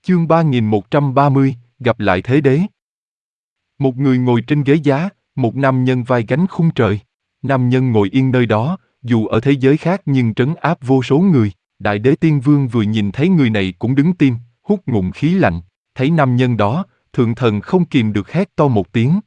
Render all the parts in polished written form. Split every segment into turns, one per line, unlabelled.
Chương 3130, gặp lại Thế Đế. Một người ngồi trên ghế giá, một nam nhân vai gánh khung trời. Nam nhân ngồi yên nơi đó, dù ở thế giới khác nhưng trấn áp vô số người. Đại đế Tiên Vương vừa nhìn thấy người này cũng đứng tim, hút ngụm khí lạnh. Thấy nam nhân đó, thượng thần không kìm được hét to một tiếng.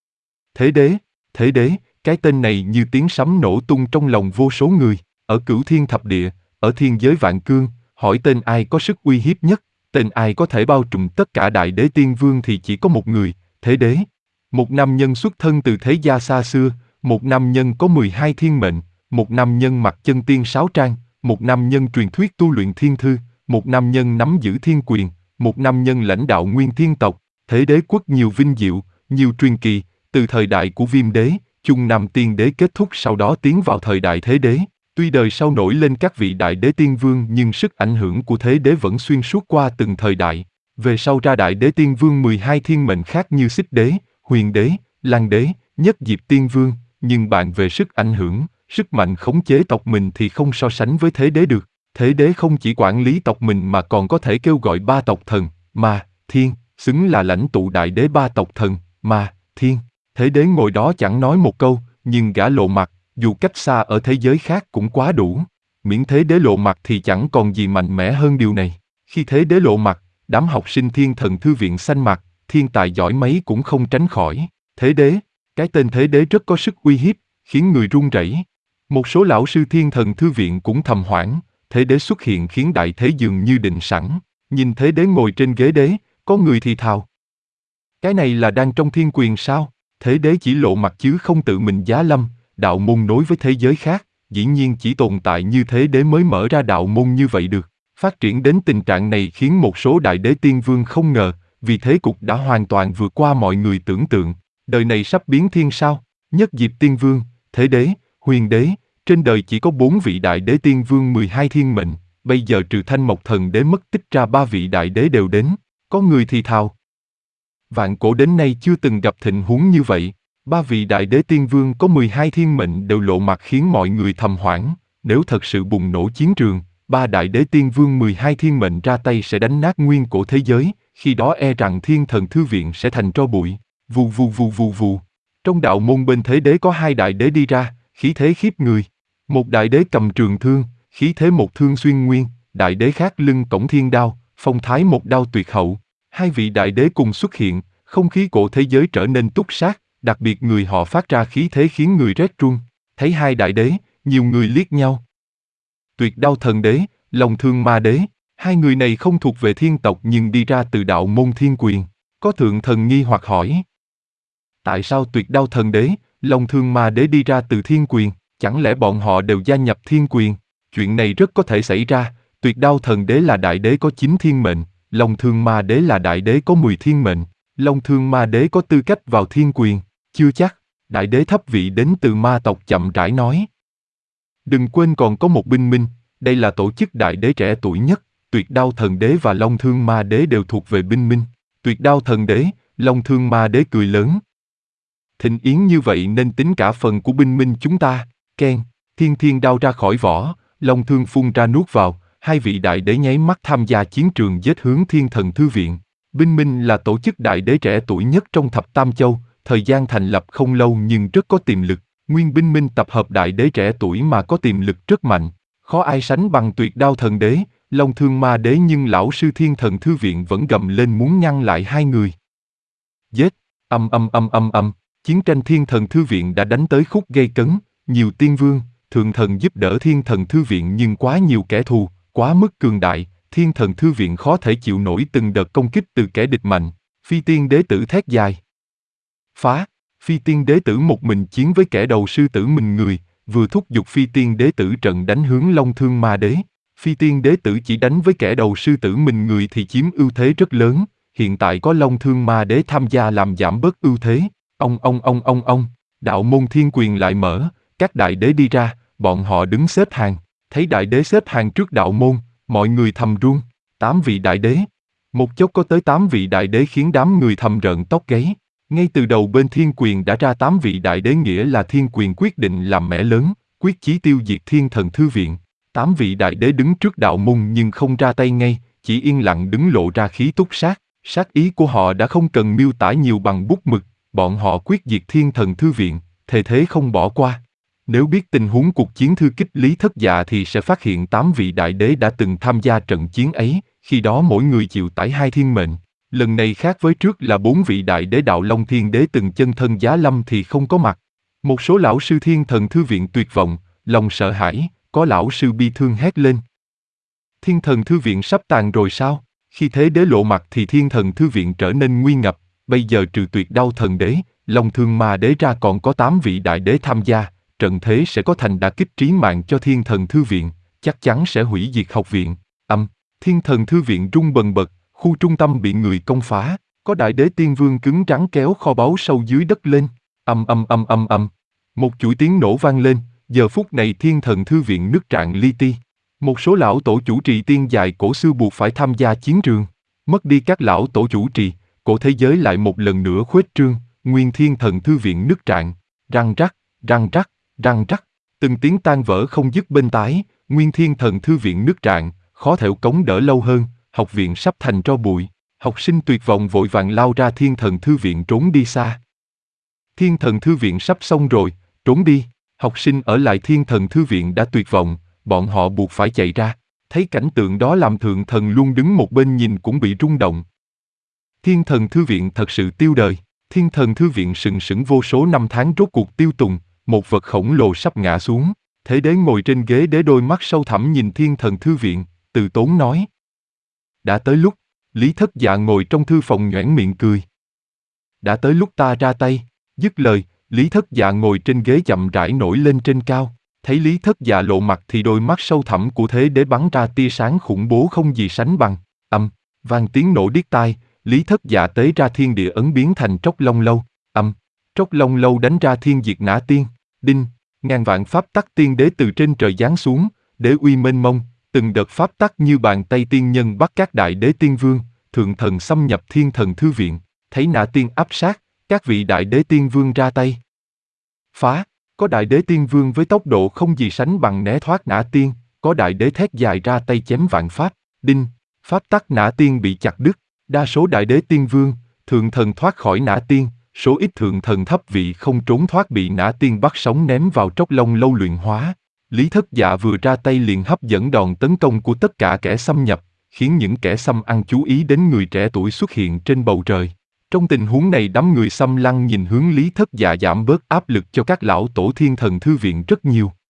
Thế Đế, Thế Đế, cái tên này như tiếng sấm nổ tung trong lòng vô số người. Ở Cửu Thiên Thập Địa, ở thiên giới vạn cương, hỏi tên ai có sức uy hiếp nhất, tên ai có thể bao trùm tất cả đại đế tiên vương thì chỉ có một người, Thế Đế. Một nam nhân xuất thân từ thế gia xa xưa, một nam nhân có 12 thiên mệnh, một nam nhân mặc chân tiên sáu trang, một nam nhân truyền thuyết tu luyện thiên thư, một nam nhân nắm giữ thiên quyền, một nam nhân lãnh đạo nguyên thiên tộc. Thế Đế quốc nhiều vinh diệu, nhiều truyền kỳ, từ thời đại của Viêm Đế, Chung Nam Tiên Đế kết thúc, sau đó tiến vào thời đại Thế Đế. Tuy đời sau nổi lên các vị đại đế tiên vương nhưng sức ảnh hưởng của Thế Đế vẫn xuyên suốt qua từng thời đại. Về sau ra đại đế tiên vương 12 thiên mệnh khác như Xích Đế, Huyền Đế, Lăng Đế, Nhất Diệp Tiên Vương, nhưng bạn về sức ảnh hưởng, sức mạnh khống chế tộc mình thì không so sánh với Thế Đế được. Thế Đế không chỉ quản lý tộc mình mà còn có thể kêu gọi ba tộc thần, Ma, Thiên, xứng là lãnh tụ đại đế ba tộc thần, Ma, Thiên. Thế Đế ngồi đó chẳng nói một câu, nhưng gã lộ mặt, dù cách xa ở thế giới khác cũng quá đủ. Miễn Thế Đế lộ mặt thì chẳng còn gì mạnh mẽ hơn điều này. Khi Thế Đế lộ mặt, đám học sinh Thiên Thần Thư Viện xanh mặt, thiên tài giỏi mấy cũng không tránh khỏi. Thế Đế, cái tên Thế Đế rất có sức uy hiếp, khiến người run rẩy. Một số lão sư Thiên Thần Thư Viện cũng thầm hoảng. Thế Đế xuất hiện khiến đại thế dường như định sẵn. Nhìn Thế Đế ngồi trên ghế đế, có người thì thào: cái này là đang trong thiên quyền sao? Thế Đế chỉ lộ mặt chứ không tự mình giá lâm. Đạo môn nối với thế giới khác, dĩ nhiên chỉ tồn tại như Thế Đế mới mở ra đạo môn như vậy được. Phát triển đến tình trạng này khiến một số đại đế tiên vương không ngờ, vì thế cục đã hoàn toàn vượt qua mọi người tưởng tượng. Đời này sắp biến thiên sao? Nhất Diệp Tiên Vương, Thế Đế, Huyền Đế, trên đời chỉ có 4 vị đại đế tiên vương 12 thiên mệnh, bây giờ trừ Thanh Mộc Thần Đế mất tích ra 3 vị đại đế đều đến. Có người thì thào: vạn cổ đến nay chưa từng gặp tình huống như vậy. 3 vị đại đế tiên vương có 12 thiên mệnh đều lộ mặt khiến mọi người thầm hoảng. Nếu thật sự bùng nổ chiến trường, 3 đại đế tiên vương 12 thiên mệnh ra tay sẽ đánh nát nguyên cổ thế giới, khi đó e rằng Thiên Thần Thư Viện sẽ thành tro bụi. Vù vù vù vù vù. Trong đạo môn bên Thế Đế có 2 đại đế đi ra, khí thế khiếp người. Một đại đế cầm trường thương, khí thế một thương xuyên nguyên, đại đế khác lưng cổng thiên đao, phong thái một đao tuyệt hậu. 2 vị đại đế cùng xuất hiện, không khí cổ thế giới trở nên túc sát. Đặc biệt người họ phát ra khí thế khiến người rét run. Thấy 2 đại đế, nhiều người liếc nhau. Tuyệt Đao Thần Đế, Long Thương Ma Đế, 2 người này không thuộc về thiên tộc nhưng đi ra từ đạo môn thiên quyền. Có thượng thần nghi hoặc hỏi: tại sao Tuyệt Đao Thần Đế, Long Thương Ma Đế đi ra từ thiên quyền? Chẳng lẽ bọn họ đều gia nhập thiên quyền? Chuyện này rất có thể xảy ra. Tuyệt Đao Thần Đế là đại đế có 9 thiên mệnh, Long Thương Ma Đế là đại đế có 10 thiên mệnh. Long Thương Ma Đế có tư cách vào thiên quyền? Chưa chắc. Đại đế thấp vị đến từ ma tộc chậm rãi nói: đừng quên còn có một binh minh, đây là tổ chức đại đế trẻ tuổi nhất. Tuyệt Đao Thần Đế và Long Thương Ma Đế đều thuộc về binh minh. Tuyệt Đao Thần Đế, Long Thương Ma Đế cười lớn: thịnh yến như vậy nên tính cả phần của binh minh chúng ta. Keng, thiên đao ra khỏi vỏ, Long Thương phun ra nuốt vào. 2 vị đại đế nháy mắt tham gia chiến trường giết hướng Thiên Thần Thư Viện. Binh minh là tổ chức đại đế trẻ tuổi nhất trong thập tam châu. Thời gian thành lập không lâu nhưng rất có tiềm lực. Nguyên binh minh tập hợp đại đế trẻ tuổi mà có tiềm lực rất mạnh. Khó ai sánh bằng Tuyệt Đao Thần Đế, Long Thương Ma Đế, nhưng lão sư Thiên Thần Thư Viện vẫn gầm lên muốn ngăn lại 2 người. Giết! Chiến tranh Thiên Thần Thư Viện đã đánh tới khúc gây cấn. Nhiều tiên vương, thượng thần giúp đỡ Thiên Thần Thư Viện nhưng quá nhiều kẻ thù, quá mức cường đại. Thiên Thần Thư Viện khó thể chịu nổi từng đợt công kích từ kẻ địch mạnh. Phi Tiên Đế Tử thét dài: phá! Phi Tiên Đế Tử một mình chiến với kẻ đầu sư tử mình người, vừa thúc giục Phi Tiên Đế Tử trận đánh hướng Long Thương Ma Đế. Phi Tiên Đế Tử chỉ đánh với kẻ đầu sư tử mình người thì chiếm ưu thế rất lớn. Hiện tại có Long Thương Ma Đế tham gia làm giảm bớt ưu thế. Ông. Đạo môn thiên quyền lại mở, các đại đế đi ra, bọn họ đứng xếp hàng. Thấy đại đế xếp hàng trước đạo môn, mọi người thầm run. 8 vị đại đế. Một chốc có tới 8 vị đại đế khiến đám người thầm rợn tóc gáy. Ngay từ đầu bên thiên quyền đã ra 8 vị đại đế, nghĩa là thiên quyền quyết định làm mẻ lớn, quyết chí tiêu diệt Thiên Thần Thư Viện. 8 vị đại đế đứng trước đạo môn nhưng không ra tay ngay, chỉ yên lặng đứng lộ ra khí túc sát. Sát ý của họ đã không cần miêu tả nhiều bằng bút mực, bọn họ quyết diệt Thiên Thần Thư Viện, thề thế không bỏ qua. Nếu biết tình huống cuộc chiến thư kích Lý Thất Dạ thì sẽ phát hiện 8 vị đại đế đã từng tham gia trận chiến ấy, khi đó mỗi người chịu tải 2 thiên mệnh. Lần này khác với trước là 4 vị đại đế Đạo Long Thiên Đế từng chân thân giá lâm thì không có mặt. Một số lão sư Thiên Thần Thư Viện tuyệt vọng, lòng sợ hãi, có lão sư bi thương hét lên. Thiên Thần Thư Viện sắp tàn rồi sao? Khi thế đế lộ mặt thì Thiên Thần Thư Viện trở nên nguy ngập, bây giờ trừ Tuyệt Đao Thần Đế, Long Thương Ma Đế ra còn có 8 vị đại đế tham gia, trận thế sẽ có thành đả kích trí mạng cho Thiên Thần Thư Viện, chắc chắn sẽ hủy diệt học viện. Thiên Thần Thư Viện rung bần bật, khu trung tâm bị người công phá, có đại đế tiên vương cứng rắn kéo kho báu sâu dưới đất lên. Một chuỗi tiếng nổ vang lên, giờ phút này Thiên Thần Thư Viện nứt rạn li ti. Một số lão tổ chủ trì tiên dài cổ xưa buộc phải tham gia chiến trường. Mất đi các lão tổ chủ trì, cổ thế giới lại một lần nữa khuếch trương, nguyên Thiên Thần Thư Viện nứt rạn, răng rắc, răng rắc, răng rắc, từng tiếng tan vỡ không dứt bên tai, nguyên Thiên Thần Thư Viện nứt rạn, khó thẹo cống đỡ lâu hơn, học viện sắp thành tro bụi. Học sinh tuyệt vọng vội vàng lao ra Thiên Thần Thư Viện trốn đi xa. Thiên Thần Thư Viện sắp xong rồi, trốn đi. Học sinh ở lại Thiên Thần Thư Viện đã tuyệt vọng, bọn họ buộc phải chạy ra. Thấy cảnh tượng đó làm Thượng Thần luôn đứng một bên nhìn cũng bị rung động. Thiên Thần Thư Viện thật sự tiêu đời. Thiên Thần Thư Viện sừng sững vô số năm tháng rốt cuộc tiêu tùng, một vật khổng lồ sắp ngã xuống. Thế đế ngồi trên ghế đế đôi mắt sâu thẳm nhìn Thiên Thần Thư Viện, từ tốn nói. Đã tới lúc, Lý Thất Dạ ngồi trong thư phòng nhoẻn miệng cười. Đã tới lúc ta ra tay, dứt lời, Lý Thất Dạ ngồi trên ghế chậm rãi nổi lên trên cao. Thấy Lý Thất Dạ lộ mặt thì đôi mắt sâu thẳm của thế đế bắn ra tia sáng khủng bố không gì sánh bằng. Vang tiếng nổ điếc tai, Lý Thất Dạ tế ra thiên địa ấn biến thành Tróc Long Lâu. Tróc Long Lâu đánh ra thiên diệt nã tiên. Đinh, ngàn vạn pháp tắc tiên đế từ trên trời giáng xuống, đế uy mênh mông, từng đợt pháp tắc như bàn tay tiên nhân bắt các đại đế tiên vương, thượng thần xâm nhập Thiên Thần Thư Viện, thấy nã tiên áp sát, các vị đại đế tiên vương ra tay. Phá, có đại đế tiên vương với tốc độ không gì sánh bằng né thoát nã tiên, có đại đế thét dài ra tay chém vạn pháp. Đinh, pháp tắc nã tiên bị chặt đứt, đa số đại đế tiên vương, thượng thần thoát khỏi nã tiên, số ít thượng thần thấp vị không trốn thoát bị nã tiên bắt sống ném vào Tróc Long Lâu luyện hóa. Lý Thất Dạ vừa ra tay liền hấp dẫn đòn tấn công của tất cả kẻ xâm nhập, khiến những kẻ xâm ăn chú ý đến người trẻ tuổi xuất hiện trên bầu trời. Trong tình huống này đám người xâm lăng nhìn hướng Lý Thất Dạ giảm bớt áp lực cho các lão tổ Thiên Thần Thư Viện rất nhiều.